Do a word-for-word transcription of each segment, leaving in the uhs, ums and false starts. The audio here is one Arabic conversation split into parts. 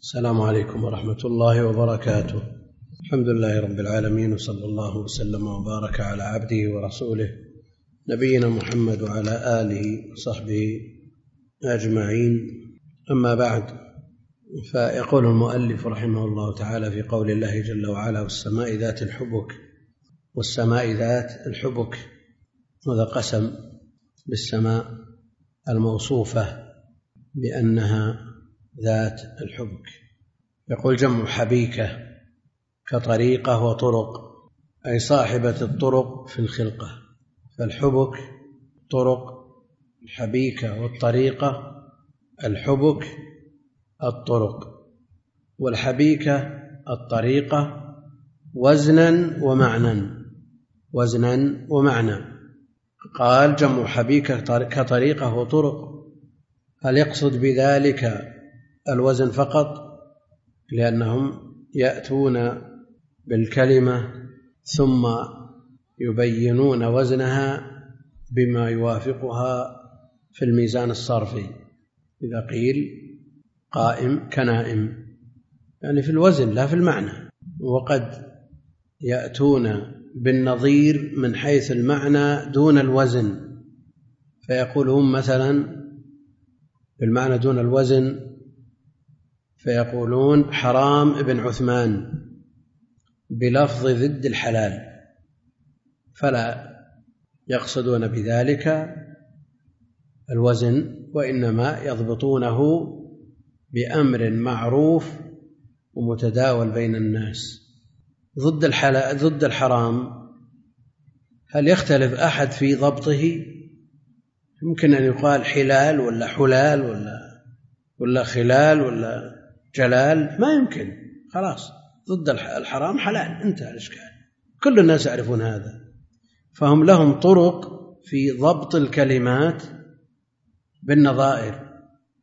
السلام عليكم ورحمة الله وبركاته. الحمد لله رب العالمين، وصلى الله وسلم وبارك على عبده ورسوله نبينا محمد وعلى آله وصحبه أجمعين. أما بعد، فيقول المؤلف رحمه الله تعالى في قول الله جل وعلا: والسماء ذات الحبك. والسماء ذات الحبك، هذا قسم بالسماء الموصوفة بأنها ذات الحبك. يقول: جمع حبيكة كطريقة وطرق، أي صاحبة الطرق في الخلقة. فالحبك طرق، الحبيكة والطريقة. الحبك الطرق والحبيكة الطريقة، وزنا ومعنى. وزنا ومعنى. قال: جمع حبيكة كطريقة وطرق، هل يقصد بذلك الوزن فقط؟ لأنهم يأتون بالكلمة ثم يبينون وزنها بما يوافقها في الميزان الصرفي. إذا قيل قائم كنائم، يعني في الوزن لا في المعنى. وقد يأتون بالنظير من حيث المعنى دون الوزن، فيقولون مثلا بالمعنى دون الوزن، فيقولون حرام ابن عثمان بلفظ ضد الحلال، فلا يقصدون بذلك الوزن، وإنما يضبطونه بأمر معروف ومتداول بين الناس. ضد الحلال ضد الحرام، هل يختلف أحد في ضبطه؟ يمكن أن يقال حلال ولا حلال ولا ولا خلال ولا جلال، ما يمكن. خلاص، ضد الحرام حلال، انتهى الإشكال، كل الناس يعرفون هذا. فهم لهم طرق في ضبط الكلمات بالنظائر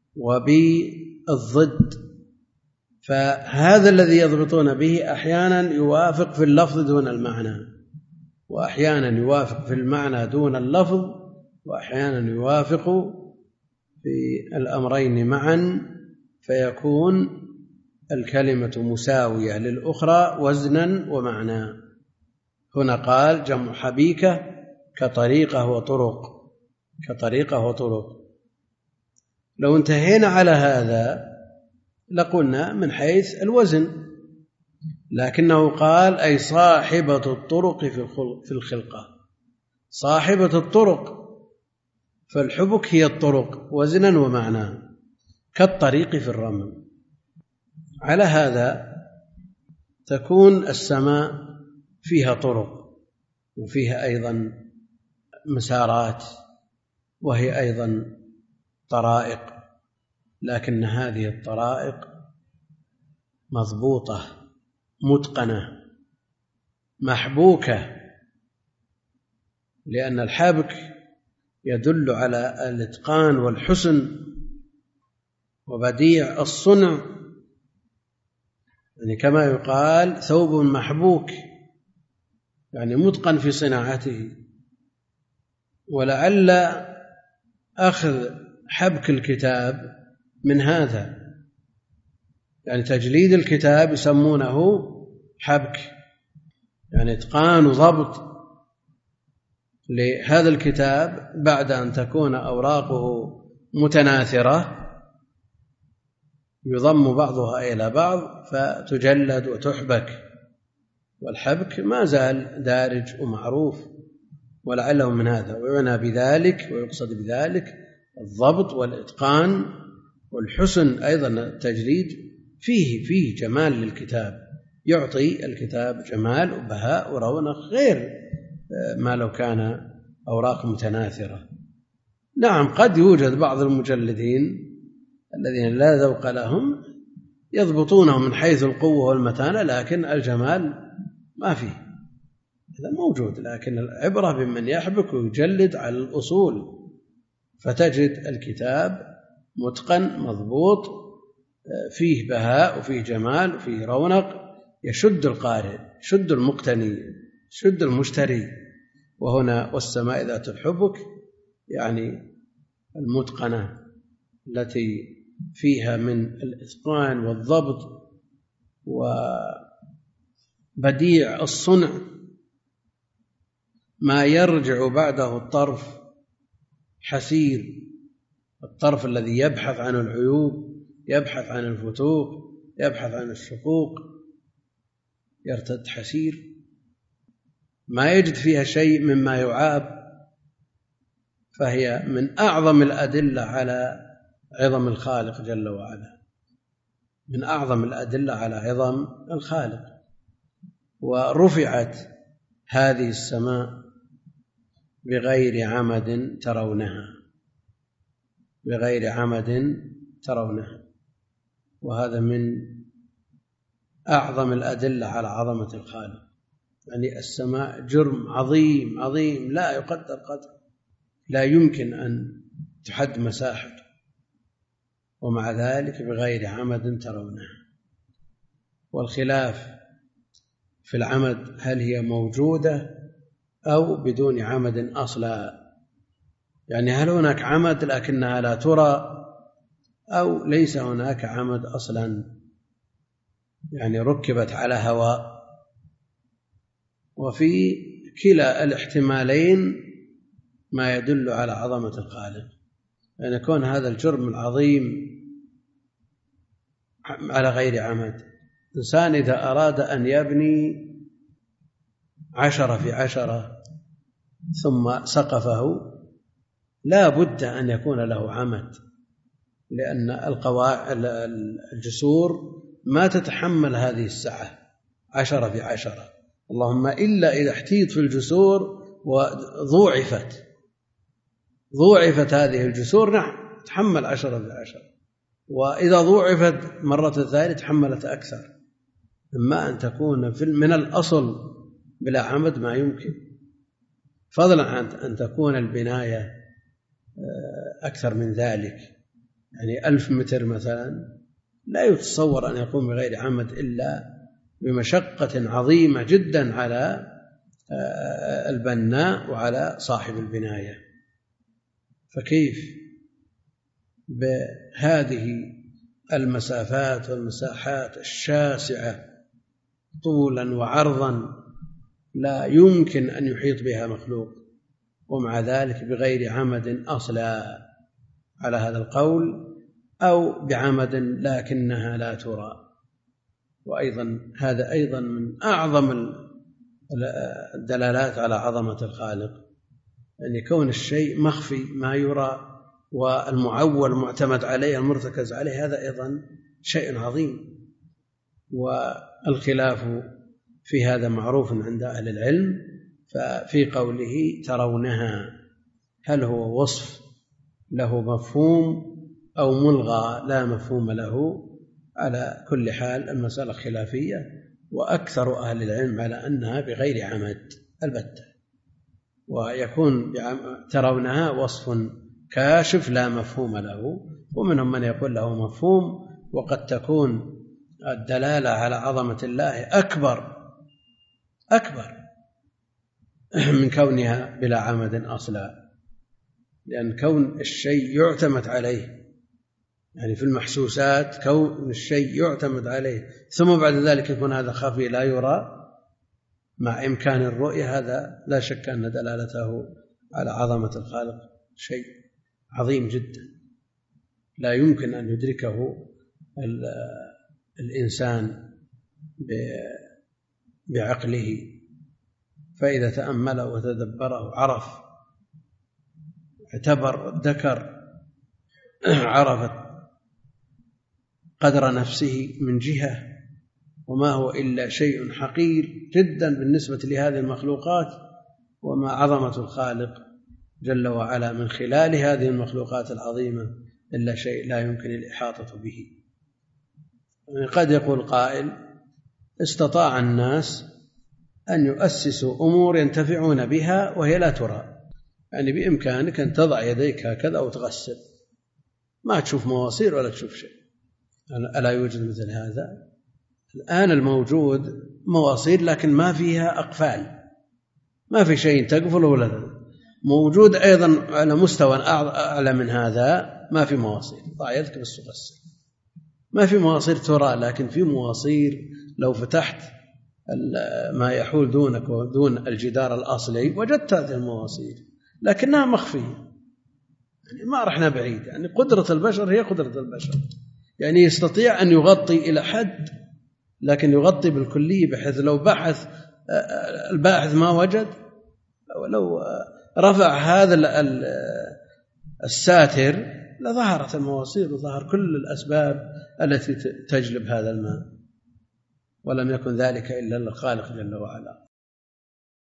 وبالضد، فهذا الذي يضبطون به أحيانا يوافق في اللفظ دون المعنى، وأحيانا يوافق في المعنى دون اللفظ، وأحيانا يوافق في الأمرين معا، فيكون الكلمة مساوية للأخرى وزنا ومعنى. هنا قال: جمع حبيكة كطريقة وطرق. كطريقة وطرق، لو انتهينا على هذا لقلنا من حيث الوزن، لكنه قال: أي صاحبة الطرق في الخلقة. صاحبة الطرق، فالحبك هي الطرق وزنا ومعنى، كالطريق في الرمل. على هذا تكون السماء فيها طرق، وفيها أيضا مسارات، وهي أيضا طرائق، لكن هذه الطرائق مضبوطة متقنة محبوكة، لأن الحبك يدل على الإتقان والحسن وبديع الصنع، يعني كما يقال ثوب محبوك، يعني متقن في صناعته. ولعل أخذ حبك الكتاب من هذا، يعني تجليد الكتاب يسمونه حبك، يعني إتقان وضبط لهذا الكتاب بعد أن تكون أوراقه متناثرة، يضم بعضها إلى بعض فتجلد وتحبك، والحبك ما زال دارج ومعروف، ولعله من هذا. ويعنى بذلك ويقصد بذلك الضبط والإتقان والحسن. أيضا التجليد فيه فيه جمال للكتاب، يعطي الكتاب جمال وبهاء ورونق غير ما لو كان أوراق متناثرة. نعم، قد يوجد بعض المجلدين الذين لا ذوق لهم يضبطونه من حيث القوة والمتانة، لكن الجمال ما فيه، هذا موجود. لكن العبرة بمن يحبك ويجلد على الأصول، فتجد الكتاب متقن مضبوط، فيه بهاء وفيه جمال وفيه رونق، يشد القارئ، يشد المقتني، يشد المشتري. وهنا والسماء ذات الحبك، يعني المتقنة التي فيها من الإتقان والضبط وبديع الصنع ما يرجع بعده الطرف حسير، الطرف الذي يبحث عن العيوب، يبحث عن الفتوق، يبحث عن الشقوق، يرتد حسير، ما يجد فيها شيء مما يعاب. فهي من أعظم الأدلة على عظم الخالق جل وعلا، من أعظم الأدلة على عظم الخالق. ورفعت هذه السماء بغير عمد ترونها، بغير عمد ترونها، وهذا من أعظم الأدلة على عظمة الخالق. يعني السماء جرم عظيم عظيم لا يقدر قدر، لا يمكن أن تحد مساحته، ومع ذلك بغير عمد ترونها. والخلاف في العمد، هل هي موجودة أو بدون عمد أصلا؟ يعني هل هناك عمد لكنها لا ترى، أو ليس هناك عمد أصلا، يعني ركبت على هواء. وفي كلا الاحتمالين ما يدل على عظمة الخالق، أن يكون هذا الجرم العظيم على غير عمد. إنسان إذا أراد أن يبني عشرة في عشرة ثم سقفه لا بد أن يكون له عمد، لأن القواعد الجسور ما تتحمل هذه السعة عشرة في عشرة، اللهم إلا إذا احتيط في الجسور وضوعفت ضوعفت هذه الجسور، نعم تحمل عشرة في عشرة، وإذا ضوعفت مرة ثانية تحملت أكثر. إما أن تكون من الأصل بلا عمد ما يمكن، فضلا عن أن تكون البناية أكثر من ذلك، يعني ألف متر مثلا لا يتصور أن يقوم بغير عمد إلا بمشقة عظيمة جدا على البناء وعلى صاحب البناية. فكيف بهذه المسافات والمساحات الشاسعة طولا وعرضا لا يمكن أن يحيط بها مخلوق، ومع ذلك بغير عمد أصلا على هذا القول، أو بعمد لكنها لا ترى. وأيضا هذا أيضا من أعظم الدلالات على عظمة الخالق، أن يكون الشيء مخفي ما يرى، والمعول معتمد عليه المرتكز عليه، هذا أيضا شيء عظيم. والخلاف في هذا معروف عند أهل العلم. ففي قوله ترونها، هل هو وصف له مفهوم أو ملغى لا مفهوم له؟ على كل حال المسألة خلافية، وأكثر أهل العلم على أنها بغير عمد البتة، ويكون ترونها وصف كاشف لا مفهوم له، ومنهم من يقول له مفهوم، وقد تكون الدلالة على عظمة الله أكبر أكبر من كونها بلا عمد أصلا، لأن كون الشيء يعتمد عليه، يعني في المحسوسات كون الشيء يعتمد عليه ثم بعد ذلك يكون هذا خفي لا يرى مع إمكان الرؤية، هذا لا شك أن دلالته على عظمة الخالق شيء عظيم جدا لا يمكن أن يدركه الإنسان بعقله. فإذا تأمله وتدبره عرف، اعتبر، ذكر، عرفت قدر نفسه من جهة، وما هو إلا شيء حقير جدا بالنسبة لهذه المخلوقات، وما عظمة الخالق جل وعلا من خلال هذه المخلوقات العظيمة إلا شيء لا يمكن الإحاطة به. قد يقول قائل استطاع الناس أن يؤسسوا أمور ينتفعون بها وهي لا ترى، يعني بإمكانك أن تضع يديك هكذا وتغسل ما تشوف مواصير ولا تشوف شيء، ألا يوجد مثل هذا؟ الآن الموجود مواصير لكن ما فيها أقفال، ما في شيء تقفل ولا لا. موجود أيضا على مستوى أعلى من هذا ما في مواصير، ضع يدك بس تغسل. ما في مواسير ترى، لكن في مواسير لو فتحت ما يحول دونك ودون الجدار الأصلي وجدت هذه المواسير، لكنها مخفية، يعني ما رحنا بعيد. يعني قدرة البشر هي قدرة البشر، يعني يستطيع أن يغطي إلى حد، لكن يغطي بالكلية، بحيث لو بحث الباحث ما وجد، ولو رفع هذا الساتر لظهرت المواسير وظهر كل الأسباب التي تجلب هذا الماء، ولم يكن ذلك إلا للخالق جل وعلا.